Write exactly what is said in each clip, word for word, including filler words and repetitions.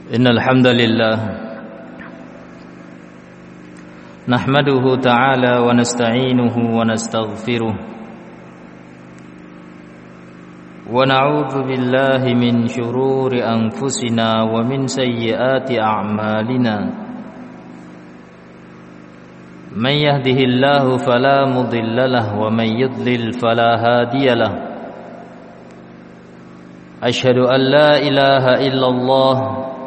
إن الحمد لله نحمده تعالى ونستعينه ونستغفره ونعوذ بالله من شرور أنفسنا ومن سيئات أعمالنا من يهده الله فلا مضل له ومن يضلل فلا هادي له أشهد أن لا إله إلا الله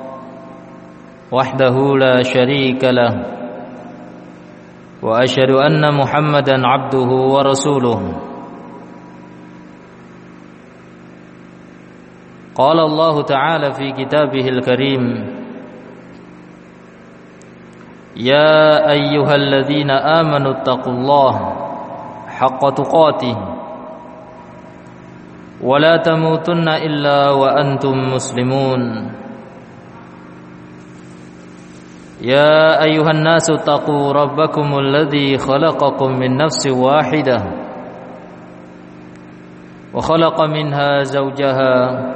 وحده لا شريك له وأشهد أن محمدا عبده ورسوله قال الله تعالى في كتابه الكريم يا أيها الذين آمنوا اتقوا الله حق تقاته ولا تموتن إلا وأنتم مسلمون يا أيها الناس اتقوا ربكم الذي خلقكم من نفس واحدة وخلق منها زوجها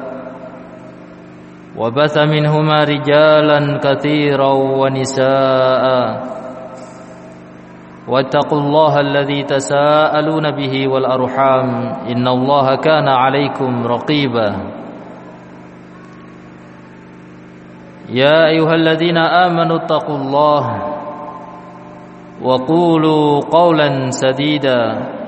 وبث منهما رجالا كثيرا ونساء واتقوا الله الذي تساءلون به والأرحام إن الله كان عليكم رقيبا يا أيها الذين آمنوا اتقوا الله وقولوا قولا سديدا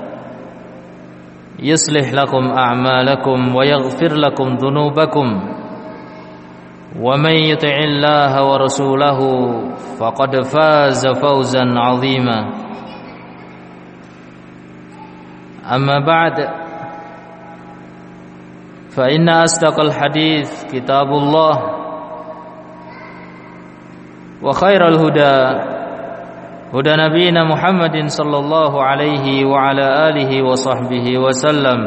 يصلح لكم أعمالكم ويغفر لكم ذنوبكم ومن يطع الله ورسوله فقد فاز فوزا عظيما أما بعد فإن أصدق الحديث كتاب الله وخير الهدى هدى نبينا محمد صلى الله عليه وعلى آله وصحبه وسلم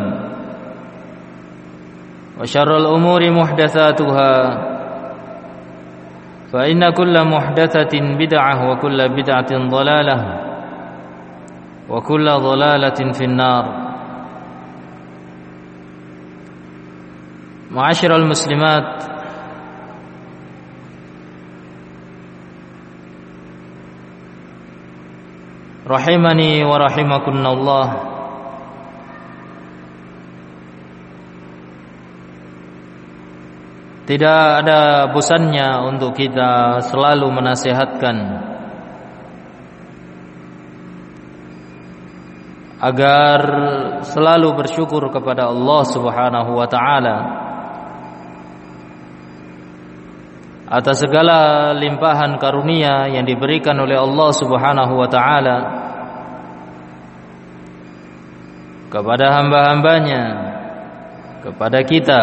وشر الأمور محدثاتها فإن كل محدثة بدعة وكل بدعة ضلالة وكل ضلالة في النار معاشر المسلمات rahimani wa rahimakunallah. Tidak ada bosannya untuk kita selalu menasihatkan agar selalu bersyukur kepada Allah Subhanahu wa taala atas segala limpahan karunia yang diberikan oleh Allah Subhanahu wa taala kepada hamba-hambanya, kepada kita.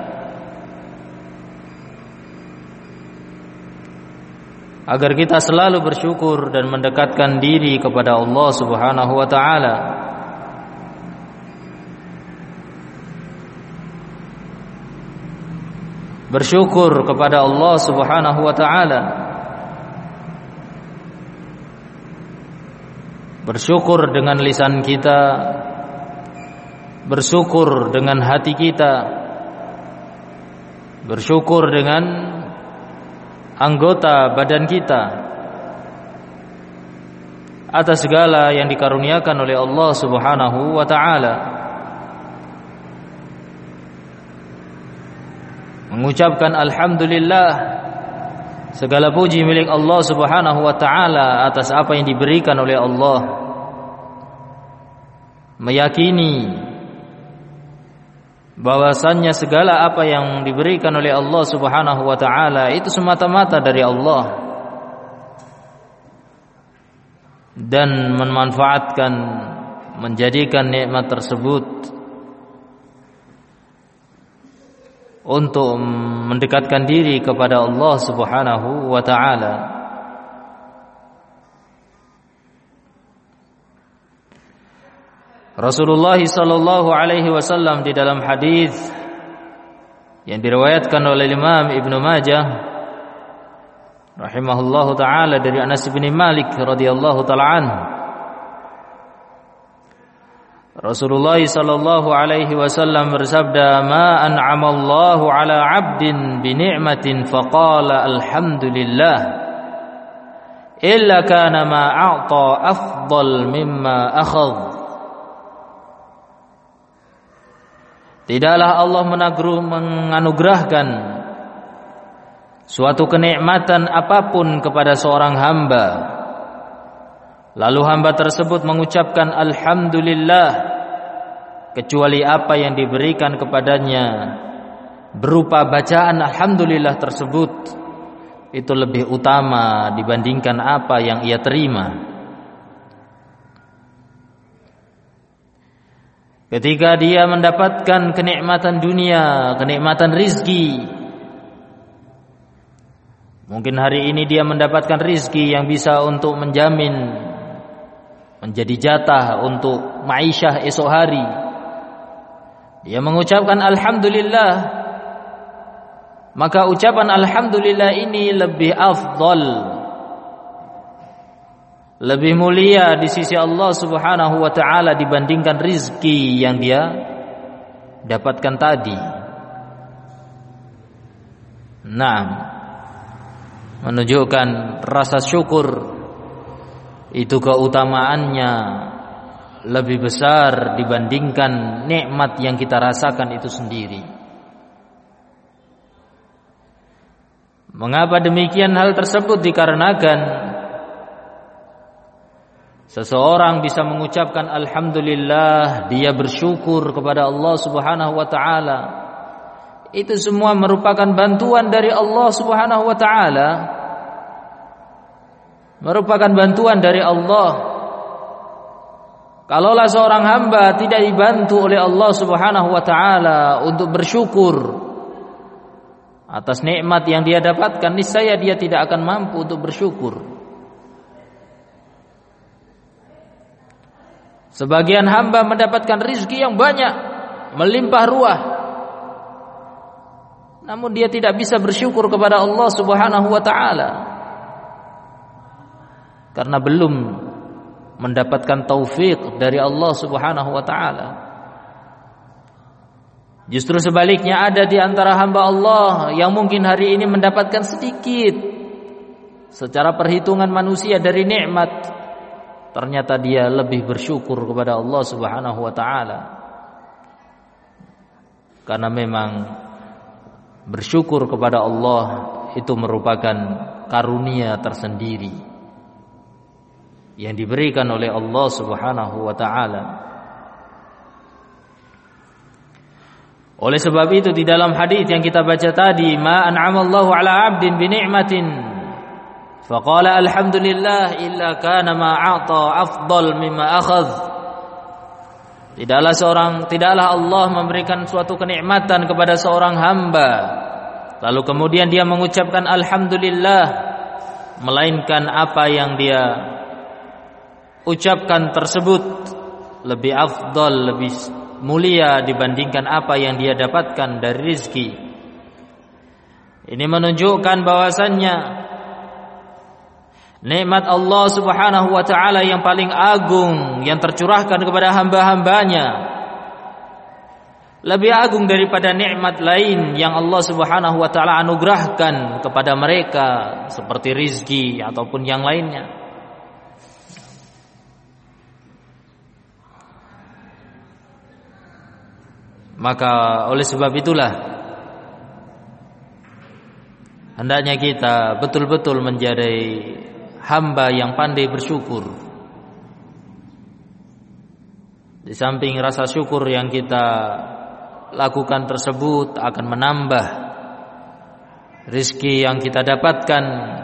Agar kita selalu bersyukur dan mendekatkan diri kepada Allah Subhanahu wa taala. Bersyukur kepada Allah Subhanahu wa taala. Bersyukur dengan lisan kita, bersyukur dengan hati kita, bersyukur dengan anggota badan kita atas segala yang dikaruniakan oleh Allah Subhanahu wa taala. Mengucapkan alhamdulillah, segala puji milik Allah Subhanahu wa taala atas apa yang diberikan oleh Allah. Meyakini bahwasannya segala apa yang diberikan oleh Allah Subhanahu wa taala itu semata-mata dari Allah, dan memanfaatkan, menjadikan nikmat tersebut untuk mendekatkan diri kepada Allah Subhanahu wa taala. Rasulullah sallallahu alaihi wasallam di dalam hadis yang diriwayatkan oleh Imam Ibnu Majah rahimahullahu taala dari Anas bin Malik radhiyallahu taala anhu, Rasulullah sallallahu alaihi wasallam bersabda, "Ma an'amallahu 'ala 'abdin bi ni'matin faqala alhamdulillah illa kana ma a'ta afdal mimma akhadh." Tidaklah Allah menganugerahkan suatu kenikmatan apapun kepada seorang hamba, lalu hamba tersebut mengucapkan alhamdulillah, kecuali apa yang diberikan kepadanya berupa bacaan alhamdulillah tersebut itu lebih utama dibandingkan apa yang ia terima. Ketika dia mendapatkan kenikmatan dunia, kenikmatan rizki, mungkin hari ini dia mendapatkan rizki yang bisa untuk menjamin menjadi jatah untuk ma'isyah esok hari. Dia mengucapkan alhamdulillah, maka ucapan alhamdulillah ini lebih afdal, lebih mulia di sisi Allah Subhanahu wa taala dibandingkan rizki yang dia dapatkan tadi. Nah, menunjukkan rasa syukur itu keutamaannya lebih besar dibandingkan nikmat yang kita rasakan itu sendiri. Mengapa demikian? Hal tersebut dikarenakan seseorang bisa mengucapkan alhamdulillah, dia bersyukur kepada Allah Subhanahu wa taala. Itu semua merupakan bantuan dari Allah Subhanahu wa taala. Merupakan bantuan dari Allah. Kalaulah seorang hamba tidak dibantu oleh Allah Subhanahu wa taala untuk bersyukur atas nikmat yang dia dapatkan, niscaya dia tidak akan mampu untuk bersyukur. Sebagian hamba mendapatkan rizki yang banyak, melimpah ruah, namun dia tidak bisa bersyukur kepada Allah Subhanahu wa taala karena belum mendapatkan taufik dari Allah Subhanahu wa taala. Justru sebaliknya, ada di antara hamba Allah yang mungkin hari ini mendapatkan sedikit secara perhitungan manusia dari nikmat, ternyata dia lebih bersyukur kepada Allah Subhanahu wa taala. Karena memang bersyukur kepada Allah itu merupakan karunia tersendiri yang diberikan oleh Allah Subhanahu wa taala. Oleh sebab itu di dalam hadis yang kita baca tadi, ma an'amallahu 'ala 'abdin bi ni'matin faqala alhamdulillah illa kana ma a'ta afdal mimma akhadh. Tidaklah seorang tidaklah Allah memberikan suatu kenikmatan kepada seorang hamba, lalu kemudian dia mengucapkan alhamdulillah, melainkan apa yang dia ucapkan tersebut lebih afdal, lebih mulia dibandingkan apa yang dia dapatkan dari rizki. Ini menunjukkan bahwasannya nikmat Allah Subhanahu wa taala yang paling agung yang tercurahkan kepada hamba-hambanya lebih agung daripada nikmat lain yang Allah Subhanahu wa taala anugerahkan kepada mereka seperti rizki ataupun yang lainnya. Maka oleh sebab itulah hendaknya kita betul-betul menjadi hamba yang pandai bersyukur. Di samping rasa syukur yang kita lakukan tersebut akan menambah rizki yang kita dapatkan,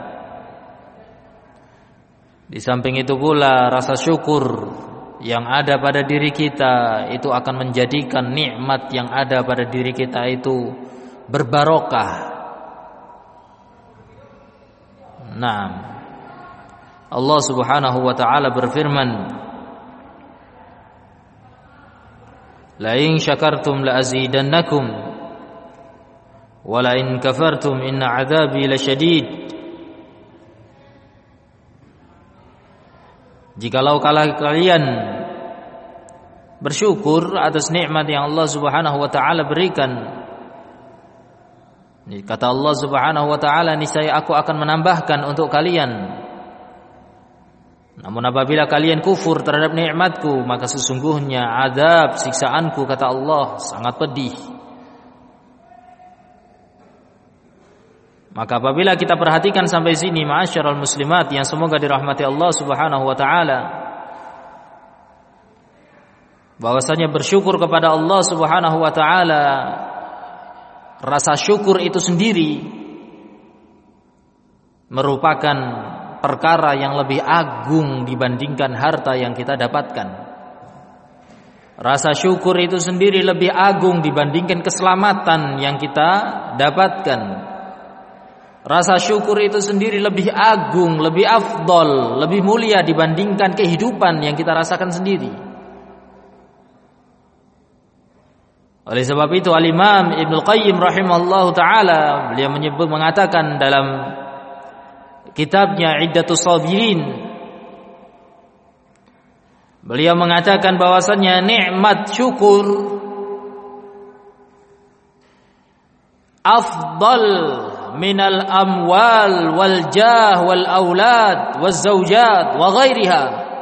di samping itu pula rasa syukur yang ada pada diri kita itu akan menjadikan nikmat yang ada pada diri kita itu berbarokah. Nah, Allah Subhanahu wa taala berfirman, la in syakartum la azidannakum wa la in kafartum inna adzabi lasyadid. Jikalau kalian bersyukur atas nikmat yang Allah Subhanahu wa taala berikan. Kata Allah Subhanahu wa taala, niscaya aku akan menambahkan untuk kalian. Namun apabila kalian kufur terhadap nikmatku, maka sesungguhnya azab siksaanku, kata Allah, sangat pedih. Maka apabila kita perhatikan sampai sini, ma'asyiral muslimat yang semoga dirahmati Allah Subhanahu wa taala, bahwasanya bersyukur kepada Allah Subhanahu wa taala, rasa syukur itu sendiri merupakan perkara yang lebih agung dibandingkan harta yang kita dapatkan. Rasa syukur itu sendiri lebih agung dibandingkan keselamatan yang kita dapatkan. Rasa syukur itu sendiri lebih agung, lebih afdol, lebih mulia dibandingkan kehidupan yang kita rasakan sendiri. Oleh sebab itu Al-Imam Ibnu Qayyim rahimahullahu taala, beliau menyebut mengatakan dalam kitabnya Iddatus Sabirin, beliau mengatakan bahwasannya nikmat syukur afdal minal amwal wal jah wal aulad wal zaujat wa ghairiha.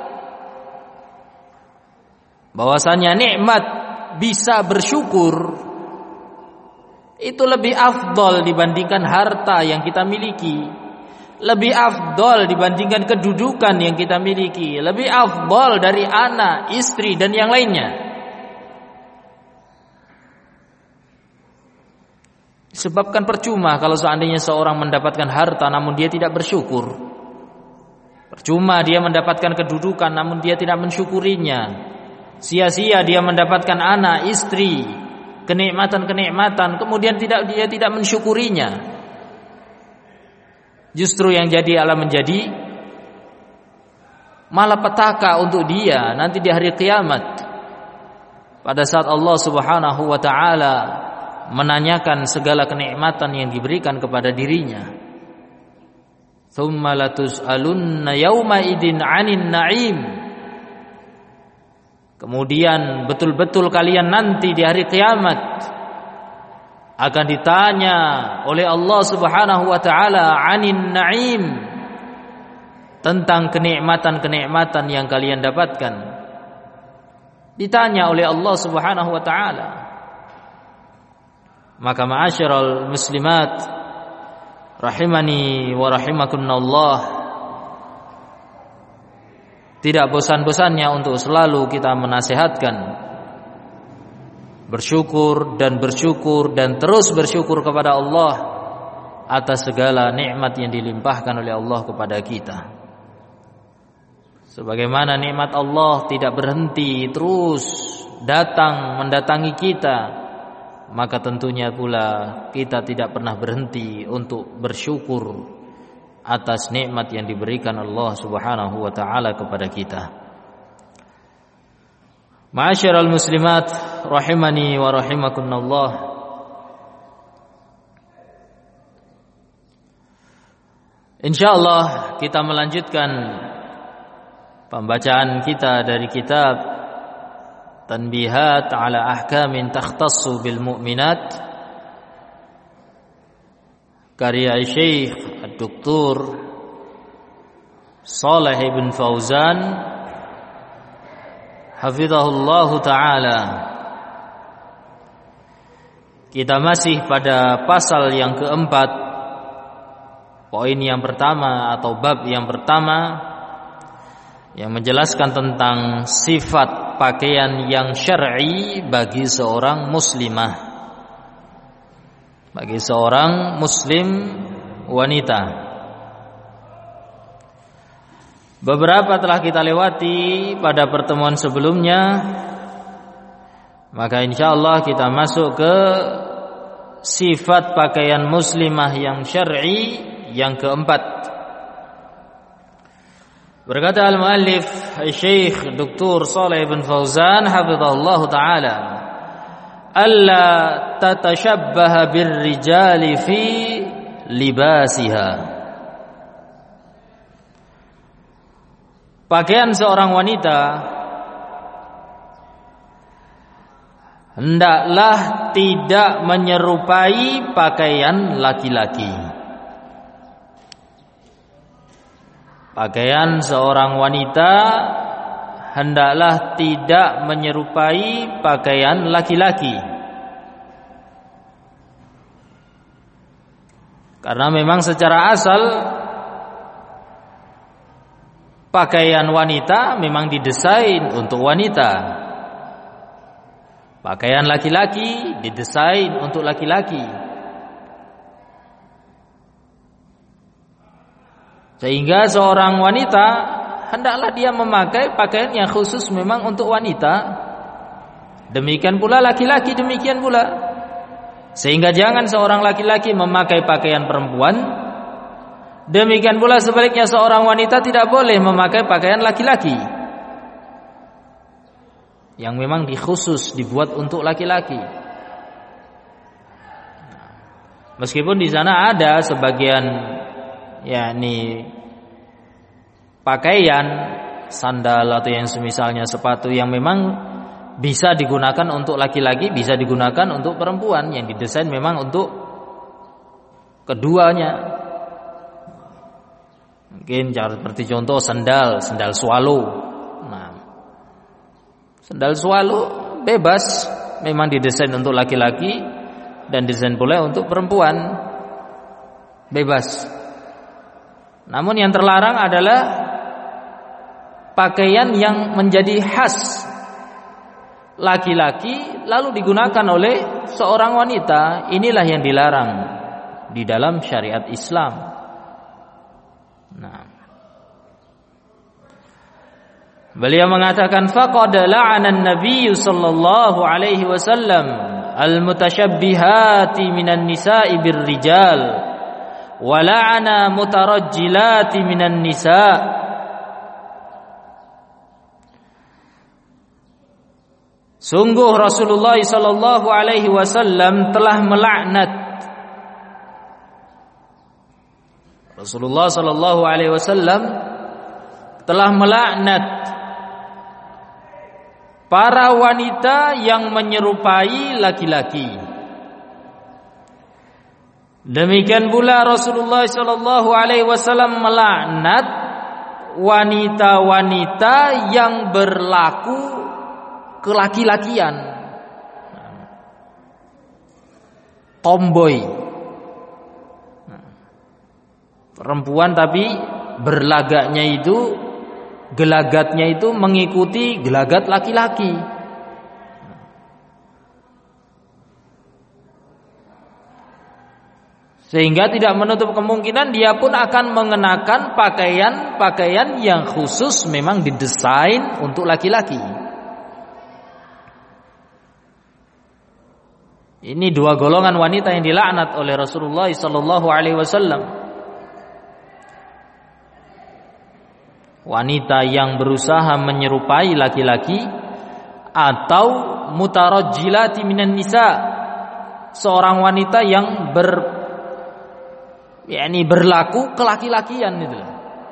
Bahwasannya nikmat bisa bersyukur itu lebih afdal dibandingkan harta yang kita miliki, lebih afdal dibandingkan kedudukan yang kita miliki, lebih afdal dari anak, istri dan yang lainnya. Sebabkan percuma kalau seandainya seorang mendapatkan harta namun dia tidak bersyukur. Percuma dia mendapatkan kedudukan namun dia tidak mensyukurinya. Sia-sia dia mendapatkan anak, istri, kenikmatan-kenikmatan, kemudian tidak dia tidak mensyukurinya. Justru yang jadi alam menjadi malapetaka untuk dia nanti di hari kiamat, pada saat Allah Subhanahu wa taala menanyakan segala kenikmatan yang diberikan kepada dirinya. Tsumma latus'alunna yauma idin 'anin na'im. Kemudian betul-betul kalian nanti di hari kiamat akan ditanya oleh Allah Subhanahu wa taala 'anin na'im, tentang kenikmatan-kenikmatan yang kalian dapatkan. Ditanya oleh Allah Subhanahu wa taala. Maka ma'asyiral muslimat rahimani wa rahimakumullah, tidak bosan-bosannya untuk selalu kita menasihatkan bersyukur dan bersyukur dan terus bersyukur kepada Allah atas segala nikmat yang dilimpahkan oleh Allah kepada kita. Sebagaimana nikmat Allah tidak berhenti terus datang mendatangi kita, maka tentunya pula kita tidak pernah berhenti untuk bersyukur atas nikmat yang diberikan Allah Subhanahu wa taala kepada kita. Ma'asyiral muslimat rahimani wa rahimakumullah, insyaallah kita melanjutkan pembacaan kita dari kitab Tanbihat ala ahkamin takhtassu bil mu'minat karya Syekh Doktor Shalih bin Fauzan hafizahullahu taala. Kita masih pada pasal yang keempat, poin yang pertama atau bab yang pertama yang menjelaskan tentang sifat pakaian yang syar'i bagi seorang muslimah, bagi seorang muslim wanita. Beberapa telah kita lewati pada pertemuan sebelumnya, maka insyaallah kita masuk ke sifat pakaian muslimah yang syar'i yang keempat. Berkata al-muallif Syekh Doktor Shalih bin Fauzan hafizahullahu taala, alla tatashabbaha birrijali fi libasiha. Pakaian seorang wanita hendaklah tidak menyerupai pakaian laki-laki. Pakaian seorang wanita hendaklah tidak menyerupai pakaian laki-laki. Karena memang secara asal pakaian wanita memang didesain untuk wanita. Pakaian laki-laki didesain untuk laki-laki. Sehingga seorang wanita hendaklah dia memakai pakaian yang khusus memang untuk wanita. Demikian pula laki-laki demikian pula. Sehingga jangan seorang laki-laki memakai pakaian perempuan. Demikian pula sebaliknya seorang wanita tidak boleh memakai pakaian laki-laki yang memang dikhusus dibuat untuk laki-laki. Meskipun di sana ada sebagian yakni pakaian sandal atau yang semisalnya sepatu yang memang bisa digunakan untuk laki-laki, bisa digunakan untuk perempuan, yang didesain memang untuk keduanya. Mungkin seperti contoh sandal, sandal swallow. Nah, sandal swallow bebas, memang didesain untuk laki-laki dan desain pula untuk perempuan, bebas. Namun yang terlarang adalah pakaian yang menjadi khas laki-laki lalu digunakan oleh seorang wanita. Inilah yang dilarang di dalam syariat Islam. Nah, beliau mengatakan faqad la'ana an-nabiy sallallahu alaihi wasallam al-mutasyabbihati minan nisa'i birrijal wa la'ana mutarajjilati minan nisa'. Sungguh Rasulullah sallallahu alaihi wasallam telah melaknat Rasulullah sallallahu alaihi wasallam telah melaknat para wanita yang menyerupai laki-laki. Demikian pula Rasulullah sallallahu alaihi wasallam melaknat wanita-wanita yang berlaku kelaki-lakian, tomboy, perempuan tapi berlagaknya itu, gelagatnya itu mengikuti gelagat laki-laki. Sehingga tidak menutup kemungkinan dia pun akan mengenakan pakaian-pakaian yang khusus memang didesain untuk laki-laki. Ini dua golongan wanita yang dilaknat oleh Rasulullah sallallahu alaihi wasallam. Wanita yang berusaha menyerupai laki-laki atau mutarajjilati minan nisa, seorang wanita yang ber yakni berlaku kelaki-lakian itu.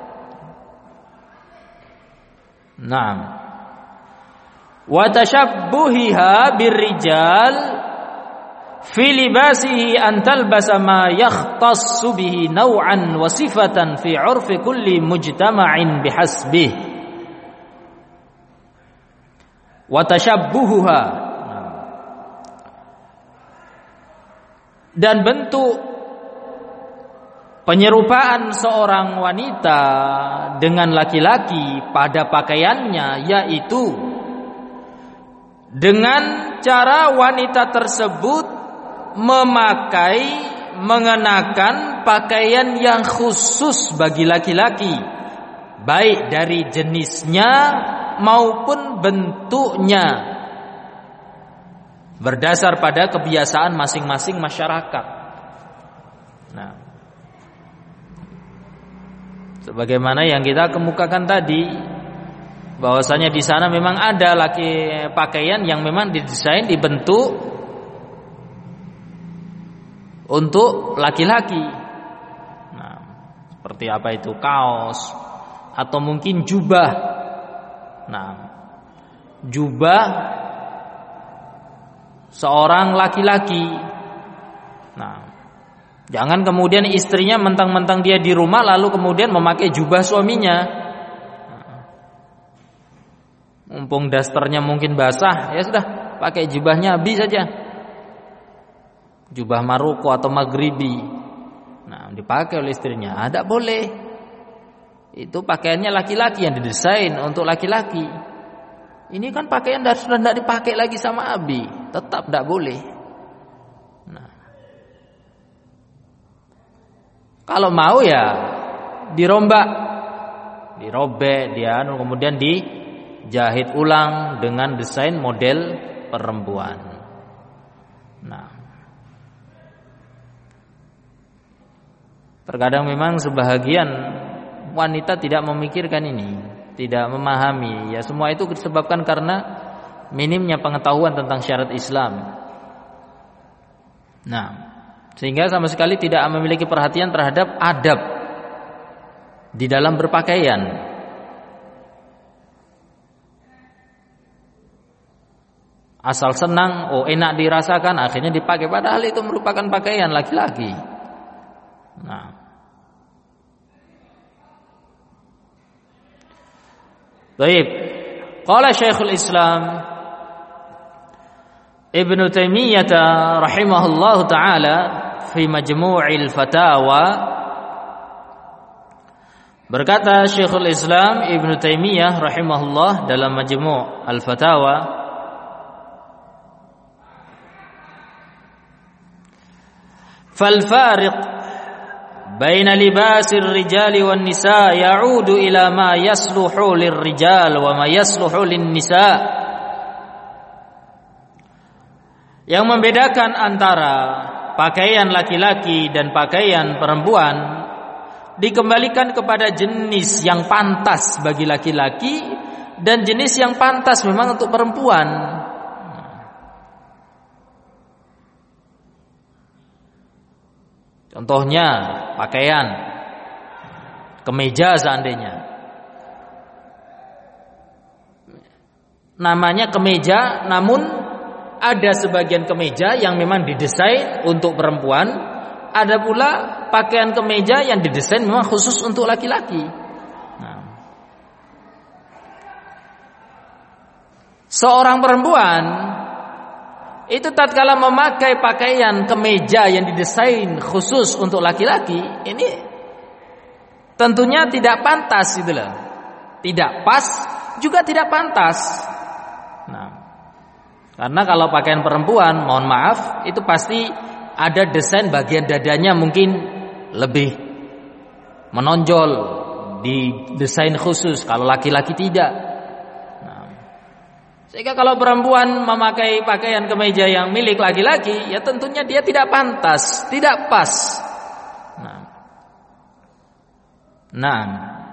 Naam. Wa tashabbuhiha birrijal fi libasihi an talbasa ma yakhtassu bihi naw'an wa sifatan fi 'urfi kulli mujtama'in bihasbih wa tashabbuhuha, dan bentuk penyerupaan seorang wanita dengan laki-laki pada pakaiannya yaitu dengan cara wanita tersebut memakai, mengenakan pakaian yang khusus bagi laki-laki, baik dari jenisnya maupun bentuknya, berdasar pada kebiasaan masing-masing masyarakat. Nah, sebagaimana yang kita kemukakan tadi, bahwasanya di sana memang ada laki pakaian yang memang didesain, dibentuk untuk laki-laki. Nah, seperti apa itu? Kaos atau mungkin jubah. Nah, jubah seorang laki-laki. Nah, jangan kemudian istrinya mentang-mentang dia di rumah lalu kemudian memakai jubah suaminya. Mumpung dasternya mungkin basah, ya sudah pakai jubahnya Abi saja. Jubah Maroko atau Maghribi. Nah, dipakai oleh istrinya. Tidak boleh. Itu pakaiannya laki-laki yang didesain untuk laki-laki. Ini kan pakaian sudah tidak dipakai lagi sama Abi, tetap tidak boleh. Nah, kalau mau ya dirombak, dirobek, dia kemudian dijahit ulang dengan desain model perempuan. Nah, terkadang memang sebahagian wanita tidak memikirkan ini, tidak memahami. Ya, semua itu disebabkan karena minimnya pengetahuan tentang syariat Islam. Nah, sehingga sama sekali tidak memiliki perhatian terhadap adab di dalam berpakaian. Asal senang, oh enak dirasakan, akhirnya dipakai, padahal itu merupakan pakaian laki-laki. Nah, baik. Qala Syekhul Islam Ibnu Taimiyah rahimahullahu taala fi Majmu'il Fatawa, berkata Syekhul Islam Ibnu Taimiyah rahimahullah dalam Majmu' Al-Fatawa, fal fariq baina libasir rijali wan nisa ya'udu ila ma yasluhu lirrijal wa ma yasluhu lin nisa. Yang membedakan antara pakaian laki-laki dan pakaian perempuan dikembalikan kepada jenis yang pantas bagi laki-laki dan jenis yang pantas memang untuk perempuan. Contohnya pakaian kemeja, seandainya namanya kemeja, namun ada sebagian kemeja yang memang didesain untuk perempuan, ada pula pakaian kemeja yang didesain memang khusus untuk laki-laki. Nah, seorang perempuan itu tatkala memakai pakaian kemeja yang didesain khusus untuk laki-laki, ini tentunya tidak pantas, itulah. Tidak pas, juga tidak pantas. Nah, karena kalau pakaian perempuan, mohon maaf, itu pasti ada desain bagian dadanya mungkin lebih menonjol, didesain khusus. Kalau laki-laki tidak. Sehingga kalau perempuan memakai pakaian kemeja yang milik laki-laki, ya tentunya dia tidak pantas, tidak pas. Nah, nah.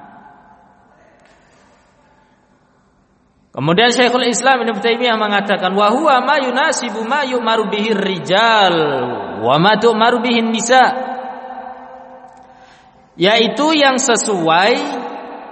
Kemudian Syekhul Islam Ibnu Taimiyah mengatakan, wa huwa ma yunasibu ma yu'maru bihi rijal wa ma tu'maru bihi nisa, yaitu yang sesuai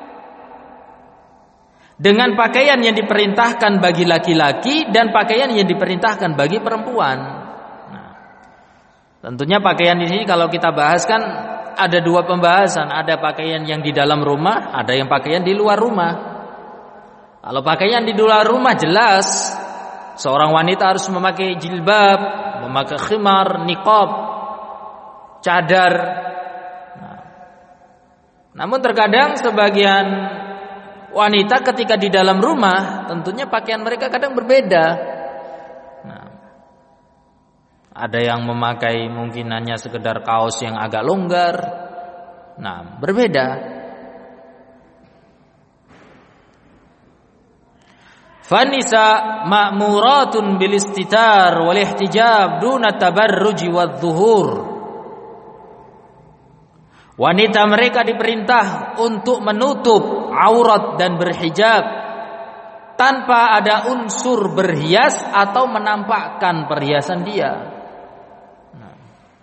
dengan pakaian yang diperintahkan bagi laki-laki dan pakaian yang diperintahkan bagi perempuan. Nah, tentunya pakaian di sini kalau kita bahas kan ada dua pembahasan, ada pakaian yang di dalam rumah, ada yang pakaian di luar rumah. Kalau pakaian di luar rumah jelas seorang wanita harus memakai jilbab, memakai khimar, niqab, cadar. Nah, namun terkadang sebagian wanita ketika di dalam rumah tentunya pakaian mereka kadang berbeda. Nah, ada yang memakai mungkin hanya sekedar kaos yang agak longgar. Nah, berbeda. Fanisa ma'muratun bil istitar wal ihtijab duna tabarruji wadh-dhuhur. Wanita mereka diperintah untuk menutup aurat dan berhijab tanpa ada unsur berhias atau menampakkan perhiasan dia. Nah,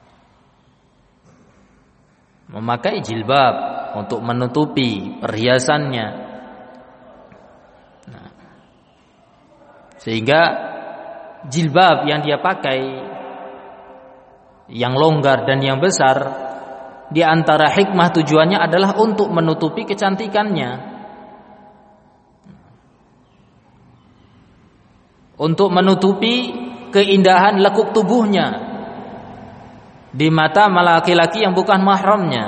memakai jilbab untuk menutupi perhiasannya. Nah, sehingga jilbab yang dia pakai yang longgar dan yang besar, di antara hikmah tujuannya adalah untuk menutupi kecantikannya, untuk menutupi keindahan lekuk tubuhnya di mata laki-laki yang bukan mahramnya.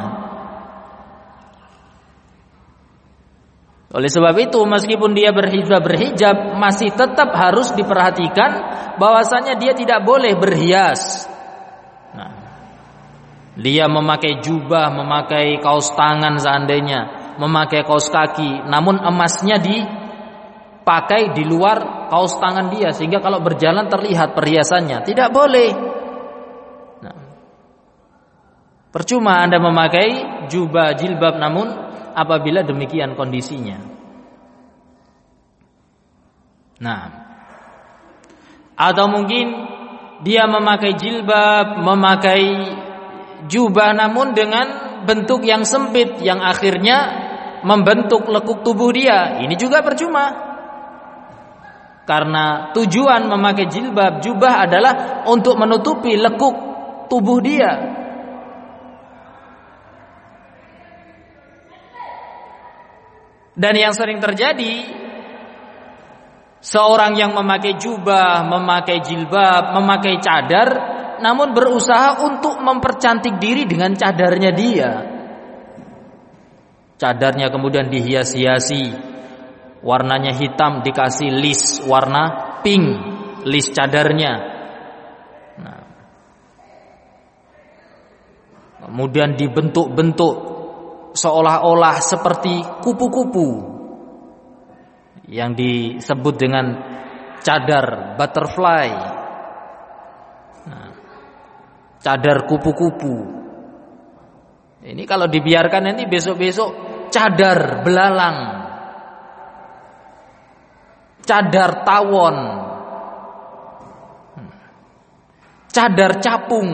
Oleh sebab itu, meskipun dia berhijab berhijab masih tetap harus diperhatikan bahwasanya dia tidak boleh berhias. Nah, dia memakai jubah, memakai kaos tangan seandainya, memakai kaos kaki, namun emasnya dipakai di luar kaos tangan dia sehingga kalau berjalan terlihat perhiasannya. Tidak boleh. Nah, percuma Anda memakai jubah jilbab namun apabila demikian kondisinya. Nah, atau mungkin dia memakai jilbab, memakai jubah namun dengan bentuk yang sempit yang akhirnya membentuk lekuk tubuh dia. Ini juga percuma. Karena tujuan memakai jilbab, jubah adalah untuk menutupi lekuk tubuh dia. Dan yang sering terjadi, seorang yang memakai jubah, memakai jilbab, memakai cadar, namun berusaha untuk mempercantik diri dengan cadarnya dia. Cadarnya kemudian dihias-hiasi, warnanya hitam dikasih list warna pink, list cadarnya. Nah, kemudian dibentuk-bentuk seolah-olah seperti kupu-kupu yang disebut dengan cadar butterfly. Nah, cadar kupu-kupu. Ini kalau dibiarkan nanti besok-besok cadar belalang, cadar tawon, cadar capung.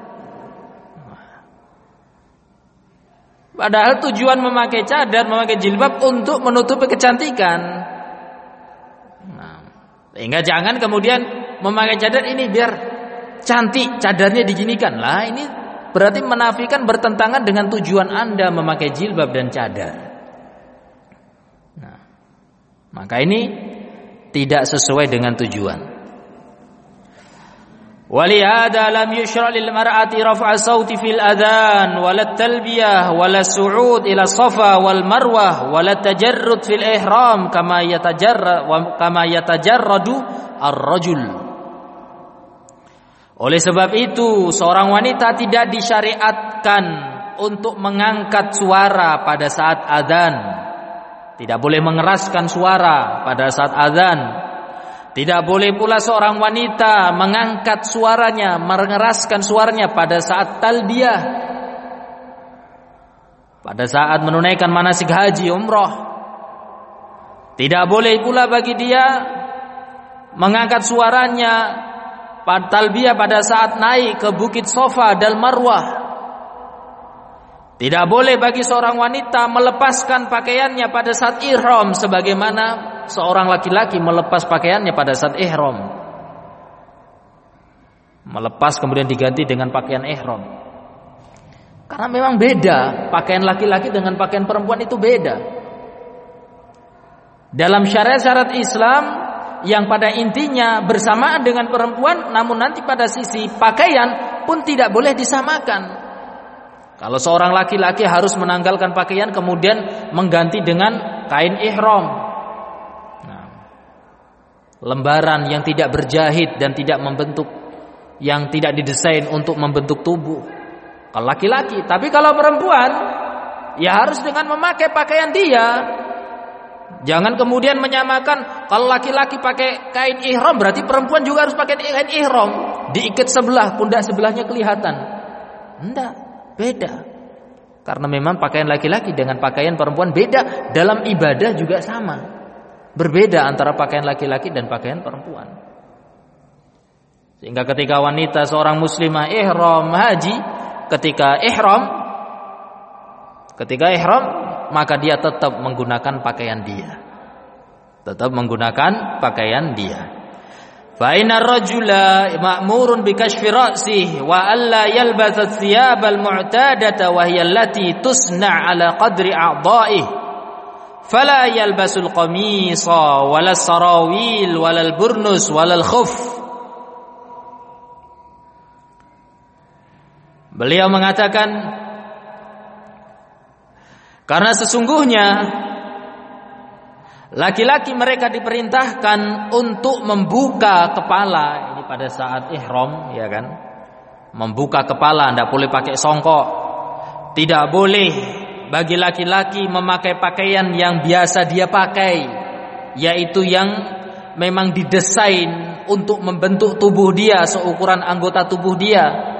Padahal tujuan memakai cadar, memakai jilbab untuk menutupi kecantikan. Nah, sehingga jangan kemudian memakai cadar ini biar cantik, cadarnya diginikan. Lah ini berarti menafikan, bertentangan dengan tujuan Anda memakai jilbab dan cadar. Nah, maka ini tidak sesuai dengan tujuan. ولهذا لم يشرع للمرأة رفع الصوت في الأذان ولا التلبية ولا الصعود إلى الصفا والمروة ولا التجرد في الإحرام كما يتجرد كما يتجرد الرجل. Oleh sebab itu, seorang wanita tidak disyariatkan untuk mengangkat suara pada saat azan. Tidak boleh mengeraskan suara pada saat azan. Tidak boleh pula seorang wanita mengangkat suaranya, mengeraskan suaranya pada saat talbiyah, pada saat menunaikan manasik haji umrah. Tidak boleh pula bagi dia mengangkat suaranya pada talbiyah pada saat naik ke bukit Safa dan Marwah. Tidak boleh bagi seorang wanita melepaskan pakaiannya pada saat ihram sebagaimana seorang laki-laki melepas pakaiannya pada saat ihram. Melepas kemudian diganti dengan pakaian ihram. Karena memang beda, pakaian laki-laki dengan pakaian perempuan itu beda. Dalam syariat-syariat Islam yang pada intinya bersamaan dengan perempuan, namun nanti pada sisi pakaian pun tidak boleh disamakan. Kalau seorang laki-laki harus menanggalkan pakaian kemudian mengganti dengan kain ihram, nah, lembaran yang tidak berjahit dan tidak membentuk, yang tidak didesain untuk membentuk tubuh. Kalau laki-laki, tapi kalau perempuan ya harus dengan memakai pakaian dia. Jangan kemudian menyamakan, kalau laki-laki pakai kain ihram berarti perempuan juga harus pakai kain ihram, diikat sebelah, pundak sebelahnya kelihatan. Enggak, beda. Karena memang pakaian laki-laki dengan pakaian perempuan beda, dalam ibadah juga sama. Berbeda antara pakaian laki-laki dan pakaian perempuan. Sehingga ketika wanita seorang muslimah ihram haji, ketika ihram ketika ihram maka dia tetap menggunakan pakaian dia. Tetap menggunakan pakaian dia. Fa inna ar-rajula ma'murun bi kashfi ra'sihi wa alla yalbasa ath-thiyab al-mu'tadata wa hiya allati tusna' ala qadri a'dha'ihi fala yalbasul qamisa wala sarawil wala al-burnus wala al-khuf. Beliau mengatakan, karena sesungguhnya laki-laki mereka diperintahkan untuk membuka kepala. Ini pada saat ihram, ya kan? Membuka kepala, tidak boleh pakai songkok. Tidak boleh bagi laki-laki memakai pakaian yang biasa dia pakai, yaitu yang memang didesain untuk membentuk tubuh dia seukuran anggota tubuh dia.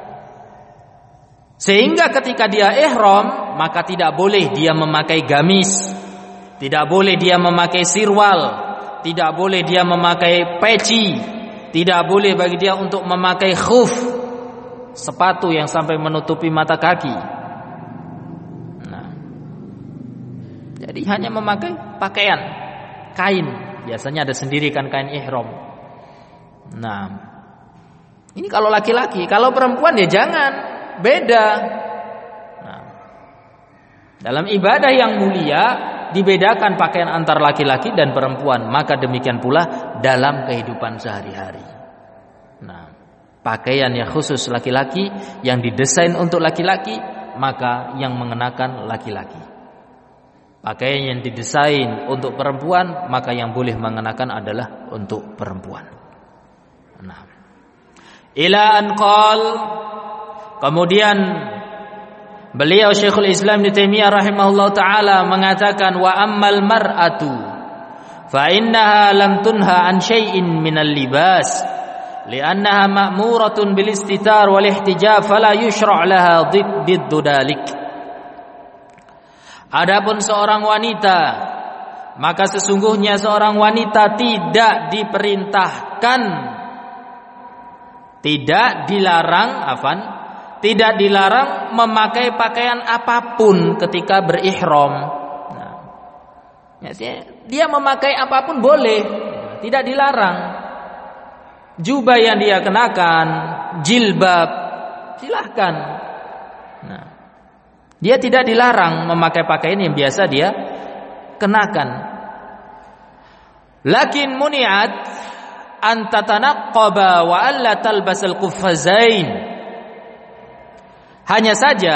Sehingga ketika dia ihram, maka tidak boleh dia memakai gamis, tidak boleh dia memakai sirwal, tidak boleh dia memakai peci, tidak boleh bagi dia untuk memakai khuf, sepatu yang sampai menutupi mata kaki. Nah, jadi hanya memakai pakaian kain, biasanya ada sendiri kan kain ihram. Nah, ini kalau laki-laki, kalau perempuan ya jangan. Beda. Nah, dalam ibadah yang mulia dibedakan pakaian antar laki-laki dan perempuan, maka demikian pula dalam kehidupan sehari-hari. Nah, pakaian yang khusus laki-laki yang didesain untuk laki-laki, maka yang mengenakan laki-laki. Pakaian yang didesain untuk perempuan, maka yang boleh mengenakan adalah untuk perempuan. Nah, ila an qal, kemudian beliau Syekhul Islam Ibnu Taimiyah rahimahullah taala mengatakan, wa ammal mar'atu fa innaha lam tunha an syai'in minal libas li'annaha ma'muratun bil istitar wal ihtijab fala yushra' laha diddu dalik. Adapun seorang wanita, maka sesungguhnya seorang wanita tidak diperintahkan, tidak dilarang afan tidak dilarang memakai pakaian apapun ketika berihram. Nah, dia memakai apapun boleh, tidak dilarang. Jubah yang dia kenakan, jilbab, silahkan. Nah, dia tidak dilarang memakai pakaian yang biasa dia kenakan. Lakin muni'at an tatanaqqaba wa alla talbasal quffazain. Hanya saja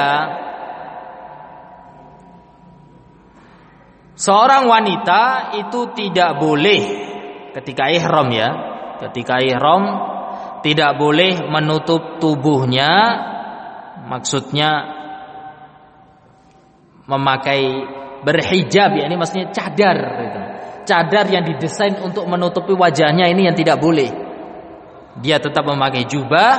seorang wanita itu tidak boleh ketika ihram ya, ketika ihram tidak boleh menutup tubuhnya, maksudnya memakai berhijab ya, ini maksudnya cadar gitu. Cadar yang didesain untuk menutupi wajahnya ini yang tidak boleh. Dia tetap memakai jubah,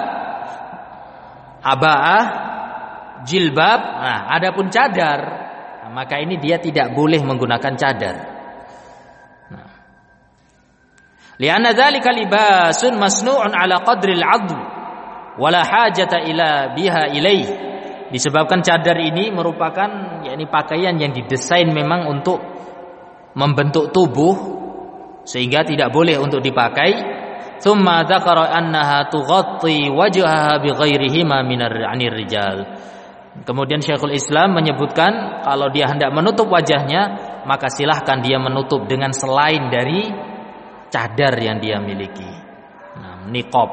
abaah, jilbab. Nah, adapun cadar, nah, maka ini dia tidak boleh menggunakan cadar. Nah, lianna dzalika libasun masnu'un ala qadril 'adl wala hajata ila biha ilaih. Disebabkan cadar ini merupakan yakni pakaian yang didesain memang untuk membentuk tubuh sehingga tidak boleh untuk dipakai. Tsumma dzakara annaha tughatti wajhaha bighairihima minar 'anir rijal. Kemudian Syekhul Islam menyebutkan kalau dia hendak menutup wajahnya, maka silahkan dia menutup dengan selain dari cadar yang dia miliki. Nah, niqab.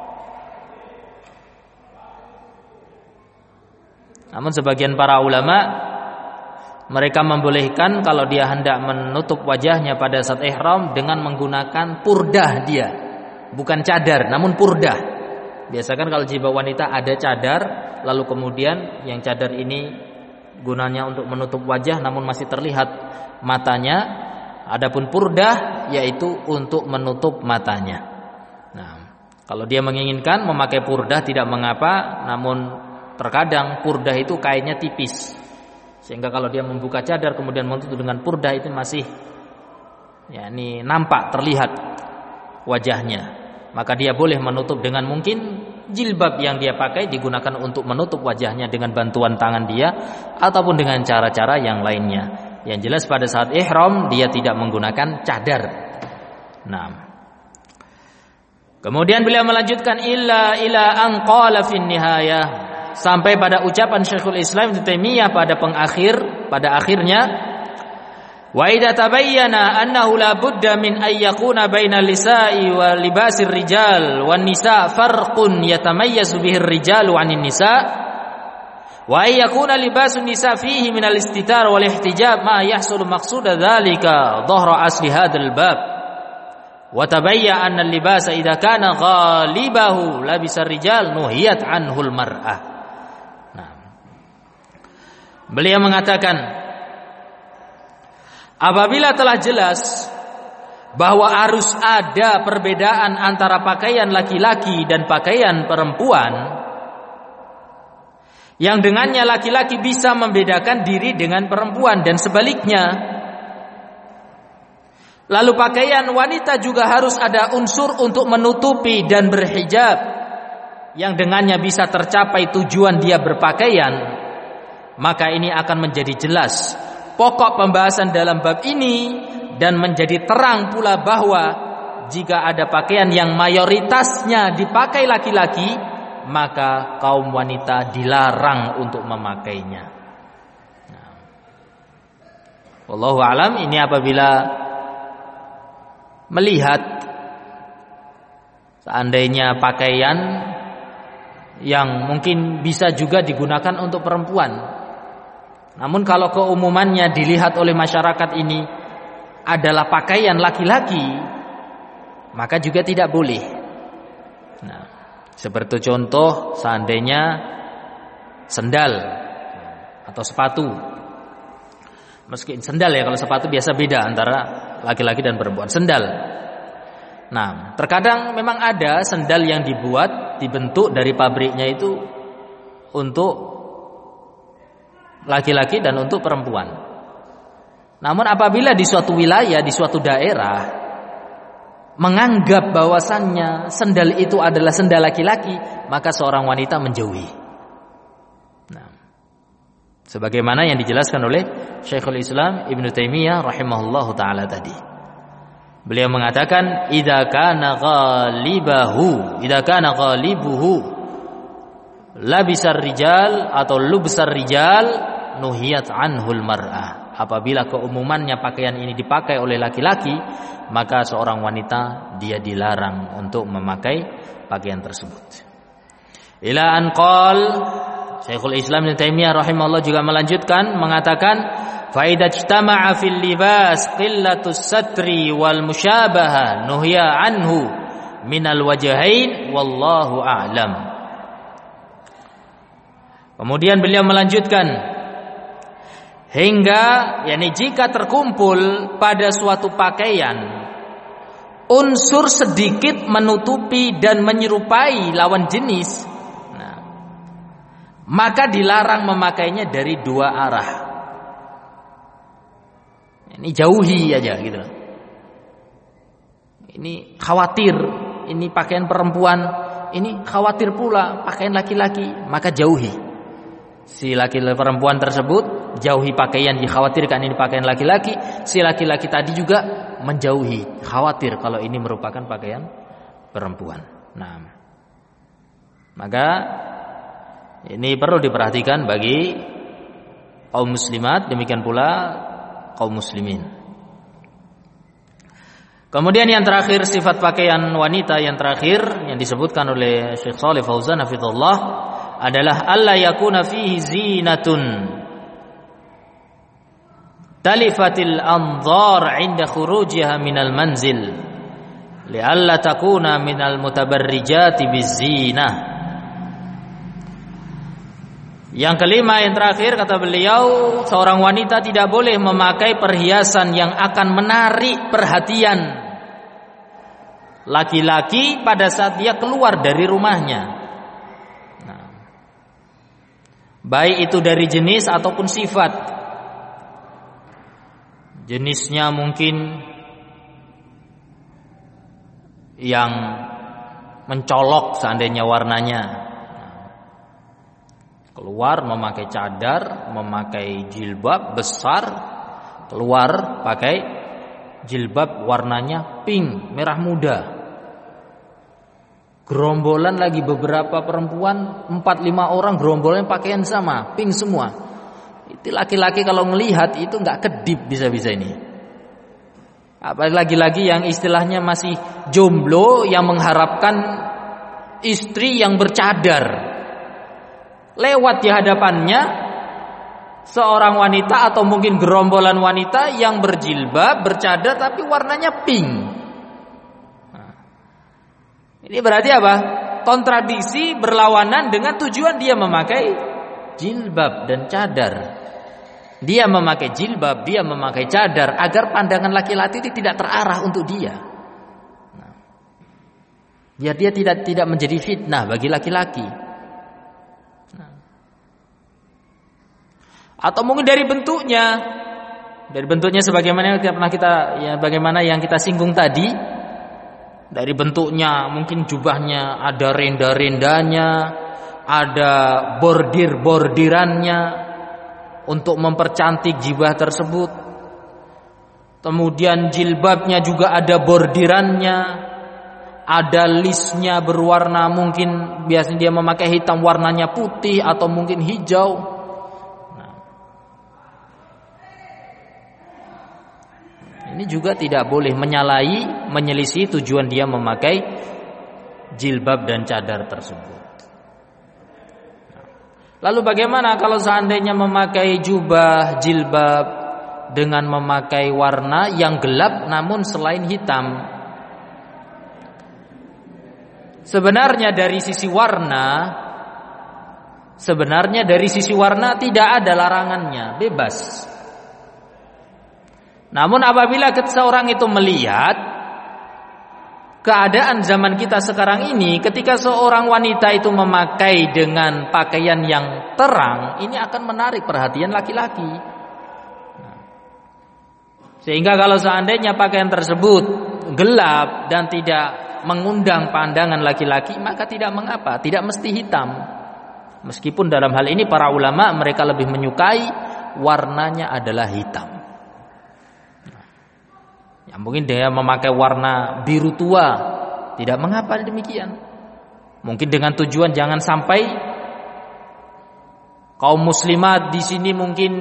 Namun sebagian para ulama mereka membolehkan kalau dia hendak menutup wajahnya pada saat ihram dengan menggunakan purdah dia, bukan cadar, namun purdah. Biasakan kalau jilbab wanita ada cadar, lalu kemudian yang cadar ini gunanya untuk menutup wajah namun masih terlihat matanya. Adapun purdah yaitu untuk menutup matanya. Nah, kalau dia menginginkan memakai purdah tidak mengapa, namun terkadang purdah itu kainnya tipis. Sehingga kalau dia membuka cadar kemudian menutup dengan purdah itu masih ya ini nampak terlihat wajahnya. Maka dia boleh menutup dengan mungkin jilbab yang dia pakai digunakan untuk menutup wajahnya dengan bantuan tangan dia ataupun dengan cara-cara yang lainnya. Yang jelas pada saat ihram dia tidak menggunakan cadar. Nah, Kemudian beliau melanjutkan illa ila an qala fin nihayah, sampai pada ucapan Syekhul Islam Ibnu Taimiyah pada pengakhir, pada akhirnya, wa idza tabayyana annahu la budda min an yakuna bainal lisa'i wa libasir rijal wan nisa' farqun yatamayyazu bihi ar-rijalu 'anil nisa' wa ay yakuna libasun nisa' fihi min al-istitar wal ihtijab ma yahsulu maqsuda dzalika dhahra asli hadzal bab wa tabayya anna al-libasa idza kana ghalibahu labisa ar-rijal nuhiyat anhu al-mar'ah. Nah, beliau mengatakan apabila telah jelas bahwa harus ada perbedaan antara pakaian laki-laki dan pakaian perempuan, yang dengannya laki-laki bisa membedakan diri dengan perempuan dan sebaliknya, lalu pakaian wanita juga harus ada unsur untuk menutupi dan berhijab, yang dengannya bisa tercapai tujuan dia berpakaian, maka ini akan menjadi jelas pokok pembahasan dalam bab ini, dan menjadi terang pula bahwa jika ada pakaian yang mayoritasnya dipakai laki-laki, maka kaum wanita dilarang untuk memakainya. Nah, wallahu alam, ini apabila melihat seandainya pakaian yang mungkin bisa juga digunakan untuk perempuan, namun kalau keumumannya dilihat oleh masyarakat ini adalah pakaian laki-laki, maka juga tidak boleh. Nah, seperti contoh seandainya sendal atau sepatu. Meski sendal ya, kalau sepatu biasa beda antara laki-laki dan perempuan. Sendal. Nah, terkadang memang ada sendal yang dibuat, dibentuk dari pabriknya itu untuk laki-laki dan untuk perempuan. Namun apabila di suatu wilayah, di suatu daerah menganggap bahwasannya sendal itu adalah sendal laki-laki, maka seorang wanita menjauhi. Nah, sebagaimana yang dijelaskan oleh Syekhul Islam Ibnu Taimiyah rahimahullahu taala tadi. Beliau mengatakan idza kana ghalibahu, idza kana ghalibuhu labisar rijal atau lubsar rijal nuhiyat anhul mar'ah. Apabila keumumannya pakaian ini dipakai oleh laki-laki, maka seorang wanita dia dilarang untuk memakai pakaian tersebut. Ila an qal, Syekhul Islam Ibnu Taimiyah rahimahullah juga melanjutkan mengatakan fa idza ijtama'a fil libas qillatus satri wal musyabaha nuhiya anhu minal wajhain wallahu a'lam. Kemudian beliau melanjutkan hingga yakni jika terkumpul pada suatu pakaian unsur sedikit menutupi dan menyerupai lawan jenis, nah, maka dilarang memakainya dari dua arah. Ini jauhi aja gitu. Ini khawatir, ini pakaian perempuan, ini khawatir pula pakaian laki-laki, maka jauhi. Si laki-laki perempuan tersebut jauhi pakaian dikhawatirkan ini pakaian laki-laki, si laki-laki tadi juga menjauhi, khawatir kalau ini merupakan pakaian perempuan. Nah, maka ini perlu diperhatikan bagi kaum muslimat, demikian pula kaum muslimin. Kemudian yang terakhir, sifat pakaian wanita yang terakhir yang disebutkan oleh Syekh Shalih Fauzan hafizahullah adalah alla yakuna fihi zinatun talifatil anzar 'inda khurujiha minal manzil li'alla takuna minal mutabarrijati bizinah. Yang kelima, yang terakhir, kata beliau, seorang wanita tidak boleh memakai perhiasan yang akan menarik perhatian laki-laki pada saat dia keluar dari rumahnya. Baik itu dari jenis ataupun sifat. Jenisnya mungkin yang mencolok seandainya warnanya. Keluar memakai cadar, memakai jilbab besar, keluar pakai jilbab warnanya pink, merah muda. Gerombolan lagi beberapa perempuan, empat lima orang gerombolan pakaian sama, pink semua. Itu laki-laki kalau melihat itu nggak kedip bisa-bisa ini. Apalagi lagi yang istilahnya masih jomblo yang mengharapkan istri yang bercadar. Lewat di hadapannya seorang wanita atau mungkin gerombolan wanita yang berjilbab, bercadar tapi warnanya pink. Ini berarti apa? Kontradiksi, berlawanan dengan tujuan dia memakai jilbab dan cadar. Dia memakai jilbab, dia memakai cadar agar pandangan laki-laki itu tidak terarah untuk dia. Nah, biar dia tidak tidak menjadi fitnah bagi laki-laki. Nah. Atau mungkin dari bentuknya, dari bentuknya sebagaimana yang pernah kita, ya bagaimana yang kita singgung tadi. Dari bentuknya mungkin jubahnya ada renda-rendanya, ada bordir-bordirannya untuk mempercantik jubah tersebut. Kemudian jilbabnya juga ada bordirannya, ada lisnya berwarna, mungkin biasanya dia memakai hitam warnanya putih atau mungkin hijau. Ini juga tidak boleh menyalahi, menyelisih tujuan dia memakai jilbab dan cadar tersebut. Lalu bagaimana kalau seandainya memakai jubah, jilbab dengan memakai warna yang gelap namun selain hitam? Sebenarnya dari sisi warna, sebenarnya dari sisi warna tidak ada larangannya, bebas. Namun apabila seorang itu melihat keadaan zaman kita sekarang ini, ketika seorang wanita itu memakai dengan pakaian yang terang, ini akan menarik perhatian laki-laki. Sehingga kalau seandainya pakaian tersebut gelap dan tidak mengundang pandangan laki-laki, maka tidak mengapa, tidak mesti hitam. Meskipun dalam hal ini para ulama mereka lebih menyukai warnanya adalah hitam. Ya, mungkin dia memakai warna biru tua, tidak mengapa demikian. Mungkin dengan tujuan jangan sampai kaum muslimat di sini mungkin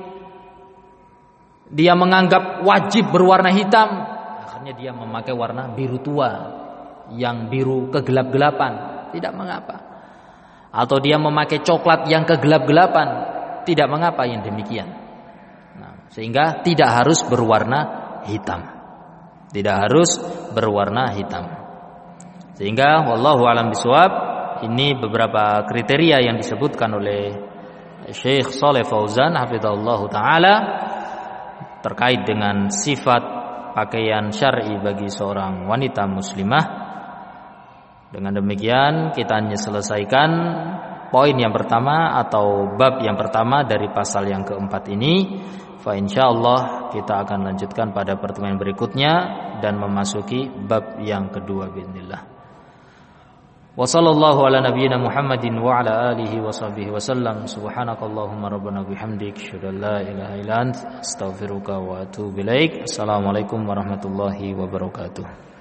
dia menganggap wajib berwarna hitam, akhirnya dia memakai warna biru tua, yang biru kegelap-gelapan, tidak mengapa. Atau dia memakai coklat yang kegelap-gelapan, tidak mengapa yang demikian. Nah, sehingga tidak harus berwarna hitam. Tidak harus berwarna hitam. Sehingga wallahu alam bisawab, ini beberapa kriteria yang disebutkan oleh Syekh Shalih Fauzan hafizahullahu taala terkait dengan sifat pakaian syar'i bagi seorang wanita muslimah. Dengan demikian kita hanya selesaikan poin yang pertama atau bab yang pertama dari pasal yang keempat ini. Fa insyaallah kita akan lanjutkan pada pertemuan berikutnya dan memasuki bab yang kedua bismillah. Wa sallallahu ala nabiyyina Muhammadin wa ala alihi wa sahbihi wa sallam. Subhanakallahumma rabbana bihamdik asyhadu an la ilaha illa anta astaghfiruka wa atubu ilaik. Assalamualaikum warahmatullahi wabarakatuh.